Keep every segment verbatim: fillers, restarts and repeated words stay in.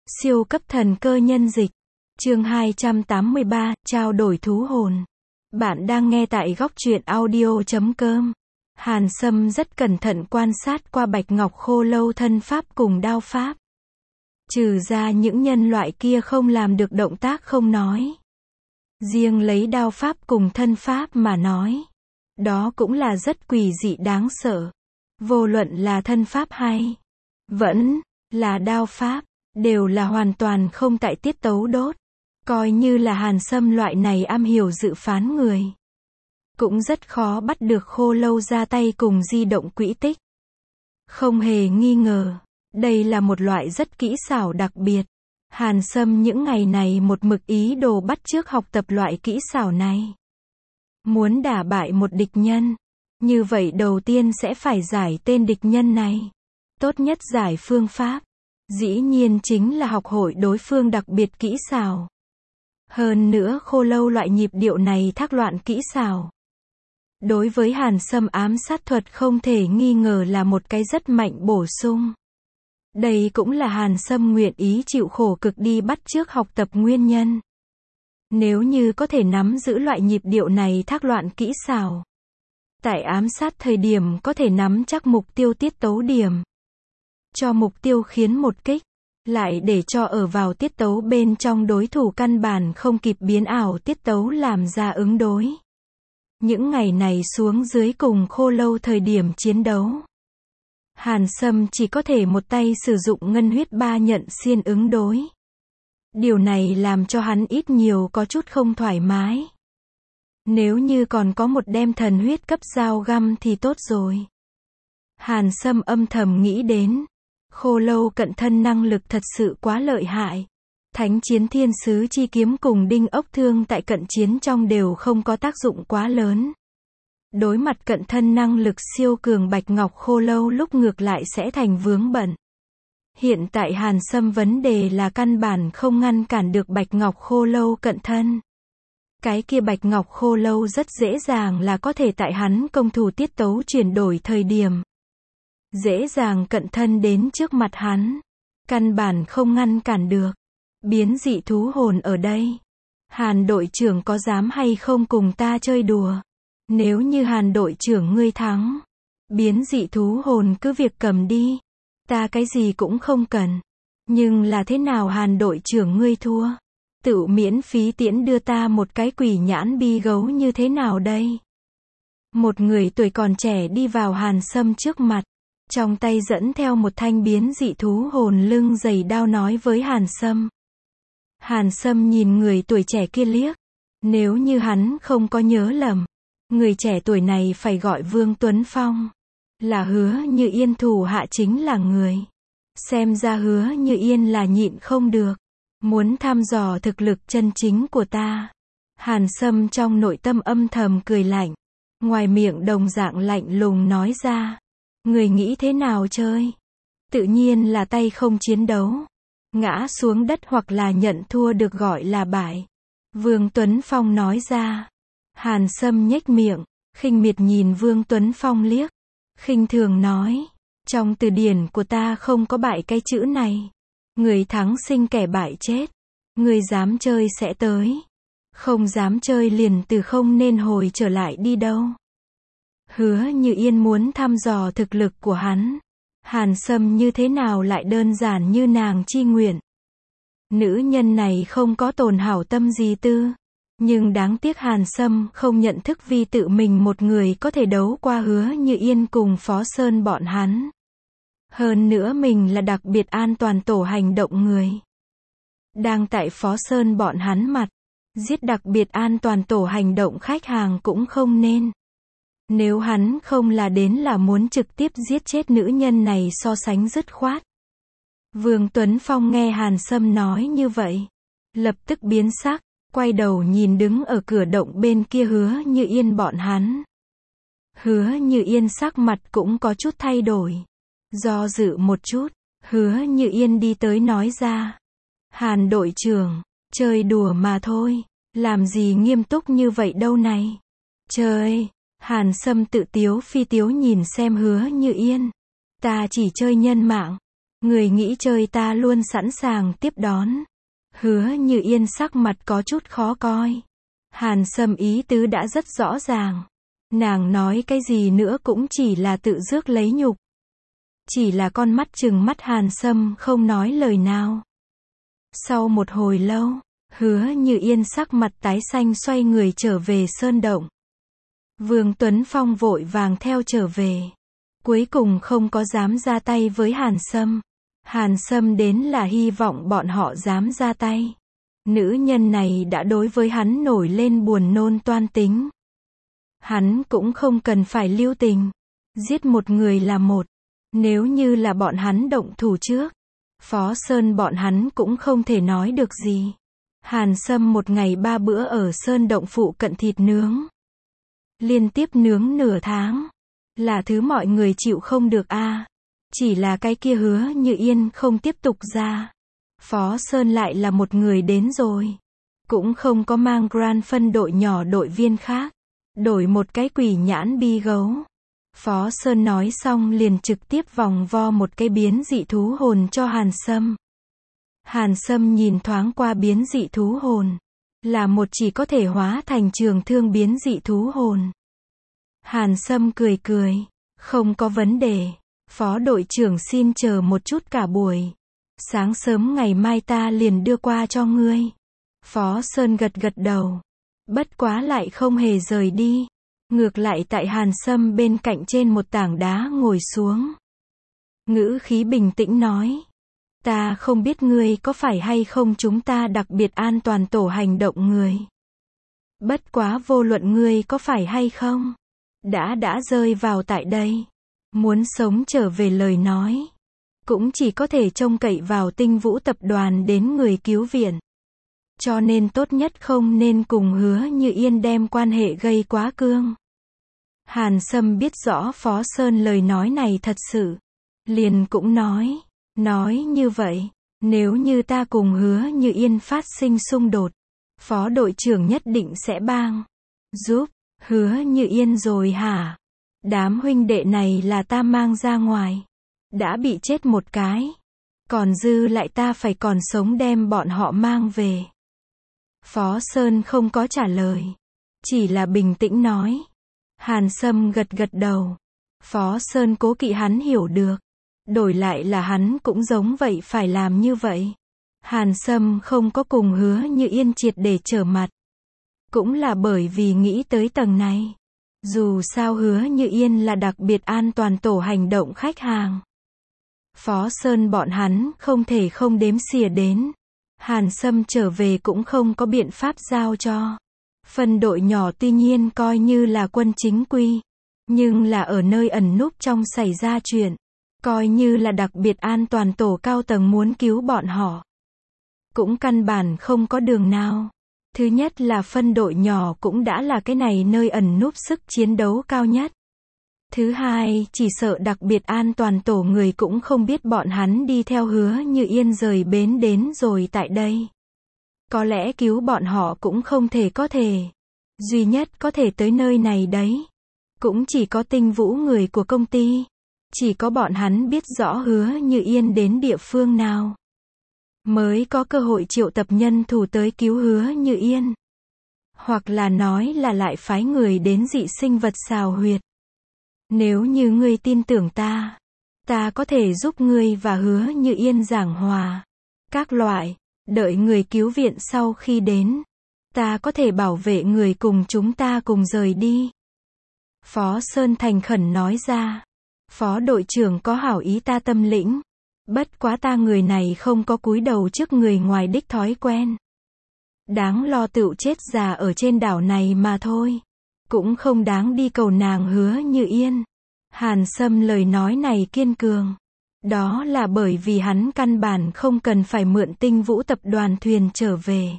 Siêu cấp thần cơ nhân dịch. Chương hai trăm tám mươi ba, trao đổi thú hồn. Bạn đang nghe tại góc truyện audio chấm com. Hàn Sâm rất cẩn thận quan sát qua bạch ngọc khô lâu thân pháp cùng đao pháp. Trừ ra những nhân loại kia không làm được động tác không nói. Riêng lấy đao pháp cùng thân pháp mà nói. Đó cũng là rất quỷ dị đáng sợ. Vô luận là thân pháp hay vẫn là đao pháp, đều là hoàn toàn không tại tiết tấu đốt. Coi như là Hàn Sâm loại này am hiểu dự phán người, cũng rất khó bắt được khô lâu ra tay cùng di động quỹ tích. Không hề nghi ngờ, đây là một loại rất kỹ xảo đặc biệt. Hàn Sâm những ngày này một mực ý đồ bắt chước học tập loại kỹ xảo này. Muốn đả bại một địch nhân, như vậy đầu tiên sẽ phải giải tên địch nhân này. Tốt nhất giải phương pháp, dĩ nhiên chính là học hội đối phương đặc biệt kỹ xảo. Hơn nữa khô lâu loại nhịp điệu này thác loạn kỹ xảo. Đối với Hàn Sâm ám sát thuật không thể nghi ngờ là một cái rất mạnh bổ sung. Đây cũng là Hàn Sâm nguyện ý chịu khổ cực đi bắt chước học tập nguyên nhân. Nếu như có thể nắm giữ loại nhịp điệu này thác loạn kỹ xảo, tại ám sát thời điểm có thể nắm chắc mục tiêu tiết tấu điểm. Cho mục tiêu khiến một kích, lại để cho ở vào tiết tấu bên trong đối thủ căn bản không kịp biến ảo tiết tấu làm ra ứng đối. Những ngày này xuống dưới cùng khô lâu thời điểm chiến đấu, Hàn Sâm chỉ có thể một tay sử dụng ngân huyết ba nhận xiên ứng đối. Điều này làm cho hắn ít nhiều có chút không thoải mái. Nếu như còn có một đem thần huyết cấp dao găm thì tốt rồi. Hàn Sâm âm thầm nghĩ đến. Khô lâu cận thân năng lực thật sự quá lợi hại. Thánh chiến thiên sứ chi kiếm cùng đinh ốc thương tại cận chiến trong đều không có tác dụng quá lớn. Đối mặt cận thân năng lực siêu cường bạch ngọc khô lâu lúc ngược lại sẽ thành vướng bận. Hiện tại Hàn Sâm vấn đề là căn bản không ngăn cản được bạch ngọc khô lâu cận thân. Cái kia bạch ngọc khô lâu rất dễ dàng là có thể tại hắn công thủ tiết tấu chuyển đổi thời điểm. Dễ dàng cận thân đến trước mặt hắn. Căn bản không ngăn cản được. Biến dị thú hồn ở đây. Hàn đội trưởng có dám hay không cùng ta chơi đùa? Nếu như Hàn đội trưởng ngươi thắng, biến dị thú hồn cứ việc cầm đi. Ta cái gì cũng không cần. Nhưng là thế nào Hàn đội trưởng ngươi thua? Tự miễn phí tiễn đưa ta một cái quỷ nhãn bi gấu như thế nào đây? Một người tuổi còn trẻ đi vào Hàn Sâm trước mặt. Trong tay dẫn theo một thanh biến dị thú hồn lưng dày đao nói với Hàn Sâm. Hàn Sâm nhìn người tuổi trẻ kia liếc. Nếu như hắn không có nhớ lầm, người trẻ tuổi này phải gọi Vương Tuấn Phong. Là Hứa Như Yên thủ hạ chính là người. Xem ra Hứa Như Yên là nhịn không được. Muốn thăm dò thực lực chân chính của ta. Hàn Sâm trong nội tâm âm thầm cười lạnh. Ngoài miệng đồng dạng lạnh lùng nói ra. Người nghĩ thế nào chơi? Tự nhiên là tay không chiến đấu. Ngã xuống đất hoặc là nhận thua được gọi là bại. Vương Tuấn Phong nói ra. Hàn Sâm nhếch miệng, khinh miệt nhìn Vương Tuấn Phong liếc. Khinh thường nói. Trong từ điển của ta không có bại cái chữ này. Người thắng sinh kẻ bại chết. Người dám chơi sẽ tới. Không dám chơi liền từ không nên hồi trở lại đi đâu. Hứa Như Yên muốn thăm dò thực lực của hắn. Hàn Sâm như thế nào lại đơn giản như nàng chi nguyện. Nữ nhân này không có tồn hảo tâm gì tư. Nhưng đáng tiếc Hàn Sâm không nhận thức vì tự mình một người có thể đấu qua Hứa Như Yên cùng Phó Sơn bọn hắn. Hơn nữa mình là đặc biệt an toàn tổ hành động người. Đang tại Phó Sơn bọn hắn mặt. Giết đặc biệt an toàn tổ hành động khách hàng cũng không nên. Nếu hắn không là đến là muốn trực tiếp giết chết nữ nhân này so sánh dứt khoát. Vương Tuấn Phong nghe Hàn Sâm nói như vậy. Lập tức biến sắc, quay đầu nhìn đứng ở cửa động bên kia Hứa Như Yên bọn hắn. Hứa Như Yên sắc mặt cũng có chút thay đổi. Do dự một chút, Hứa Như Yên đi tới nói ra. Hàn đội trưởng, chơi đùa mà thôi, làm gì nghiêm túc như vậy đâu này. Chơi. Hàn Sâm tự tiếu phi tiếu nhìn xem Hứa Như Yên. Ta chỉ chơi nhân mạng. Người nghĩ chơi ta luôn sẵn sàng tiếp đón. Hứa Như Yên sắc mặt có chút khó coi. Hàn Sâm ý tứ đã rất rõ ràng. Nàng nói cái gì nữa cũng chỉ là tự rước lấy nhục. Chỉ là con mắt trừng mắt Hàn Sâm không nói lời nào. Sau một hồi lâu, Hứa Như Yên sắc mặt tái xanh xoay người trở về sơn động. Vương Tuấn Phong vội vàng theo trở về. Cuối cùng không có dám ra tay với Hàn Sâm. Hàn Sâm đến là hy vọng bọn họ dám ra tay. Nữ nhân này đã đối với hắn nổi lên buồn nôn toan tính. Hắn cũng không cần phải lưu tình. Giết một người là một. Nếu như là bọn hắn động thủ trước, Phó Sơn bọn hắn cũng không thể nói được gì. Hàn Sâm một ngày ba bữa ở sơn động phụ cận thịt nướng. Liên tiếp nướng nửa tháng. Là thứ mọi người chịu không được a. À. Chỉ là cái kia Hứa Như Yên không tiếp tục ra. Phó Sơn lại là một người đến rồi. Cũng không có mang Grand phân đội nhỏ đội viên khác. Đổi một cái quỷ nhãn bi gấu. Phó Sơn nói xong liền trực tiếp vòng vo một cái biến dị thú hồn cho Hàn Sâm. Hàn Sâm nhìn thoáng qua biến dị thú hồn. Là một chỉ có thể hóa thành trường thương biến dị thú hồn. Hàn Sâm cười cười. Không có vấn đề. Phó đội trưởng xin chờ một chút cả buổi. Sáng sớm ngày mai ta liền đưa qua cho ngươi. Phó Sơn gật gật đầu. Bất quá lại không hề rời đi. Ngược lại tại Hàn Sâm bên cạnh trên một tảng đá ngồi xuống. Ngữ khí bình tĩnh nói. Ta không biết ngươi có phải hay không chúng ta đặc biệt an toàn tổ hành động người. Bất quá vô luận ngươi có phải hay không. Đã đã rơi vào tại đây. Muốn sống trở về lời nói. Cũng chỉ có thể trông cậy vào Tinh Vũ tập đoàn đến người cứu viện. Cho nên tốt nhất không nên cùng Hứa Như Yên đem quan hệ gây quá cương. Hàn Sâm biết rõ Phó Sơn lời nói này thật sự. Liền cũng nói. Nói như vậy. Nếu như ta cùng Hứa Như Yên phát sinh xung đột. Phó đội trưởng nhất định sẽ bang. Giúp. Hứa Như Yên rồi hả? Đám huynh đệ này là ta mang ra ngoài. Đã bị chết một cái. Còn dư lại ta phải còn sống đem bọn họ mang về. Phó Sơn không có trả lời. Chỉ là bình tĩnh nói. Hàn Sâm gật gật đầu. Phó Sơn cố kỵ hắn hiểu được. Đổi lại là hắn cũng giống vậy phải làm như vậy. Hàn Sâm không có cùng Hứa Như Yên triệt để trở mặt. Cũng là bởi vì nghĩ tới tầng này. Dù sao Hứa Như Yên là đặc biệt an toàn tổ hành động khách hàng. Phó Sơn bọn hắn không thể không đếm xỉa đến. Hàn Sâm trở về cũng không có biện pháp giao cho. Phân đội nhỏ tuy nhiên coi như là quân chính quy. Nhưng là ở nơi ẩn núp trong xảy ra chuyện. Coi như là đặc biệt an toàn tổ cao tầng muốn cứu bọn họ. Cũng căn bản không có đường nào. Thứ nhất là phân đội nhỏ cũng đã là cái này nơi ẩn núp sức chiến đấu cao nhất. Thứ hai, chỉ sợ đặc biệt an toàn tổ người cũng không biết bọn hắn đi theo Hứa Như Yên rời bến đến rồi tại đây. Có lẽ cứu bọn họ cũng không thể có thể. Duy nhất có thể tới nơi này đấy. Cũng chỉ có Tinh Vũ người của công ty. Chỉ có bọn hắn biết rõ Hứa Như Yên đến địa phương nào. Mới có cơ hội triệu tập nhân thủ tới cứu Hứa Như Yên. Hoặc là nói là lại phái người đến dị sinh vật xào huyệt. Nếu như ngươi tin tưởng ta, ta có thể giúp ngươi và Hứa Như Yên giảng hòa. Các loại, đợi người cứu viện sau khi đến, ta có thể bảo vệ người cùng chúng ta cùng rời đi. Phó Sơn thành khẩn nói ra. Phó đội trưởng có hảo ý ta tâm lĩnh. Bất quá ta người này không có cúi đầu trước người ngoài đích thói quen. Đáng lo tựu chết già ở trên đảo này mà thôi. Cũng không đáng đi cầu nàng Hứa Như Yên. Hàn Sâm lời nói này kiên cường. Đó là bởi vì hắn căn bản không cần phải mượn Tinh Vũ tập đoàn thuyền trở về.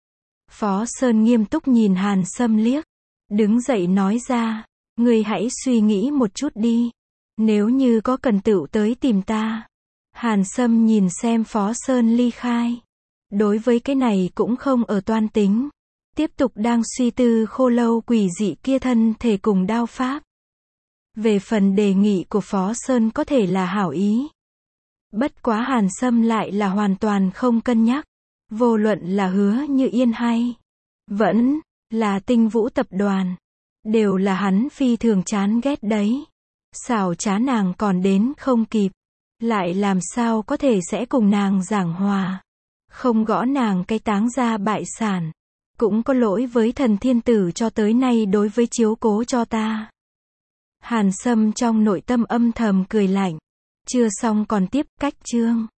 Phó Sơn nghiêm túc nhìn Hàn Sâm liếc. Đứng dậy nói ra. Ngươi hãy suy nghĩ một chút đi. Nếu như có cần tựu tới tìm ta. Hàn Sâm nhìn xem Phó Sơn ly khai. Đối với cái này cũng không ở toan tính. Tiếp tục đang suy tư khô lâu quỷ dị kia thân thể cùng đao pháp. Về phần đề nghị của Phó Sơn có thể là hảo ý. Bất quá Hàn Sâm lại là hoàn toàn không cân nhắc. Vô luận là Hứa Như Yên hay vẫn là Tinh Vũ tập đoàn, đều là hắn phi thường chán ghét đấy. Xảo trá nàng còn đến không kịp, lại làm sao có thể sẽ cùng nàng giảng hòa. Không gõ nàng cái táng ra bại sản. Cũng có lỗi với thần thiên tử cho tới nay đối với chiếu cố cho ta. Hàn Sâm trong nội tâm âm thầm cười lạnh. Chưa xong còn tiếp, cách chương.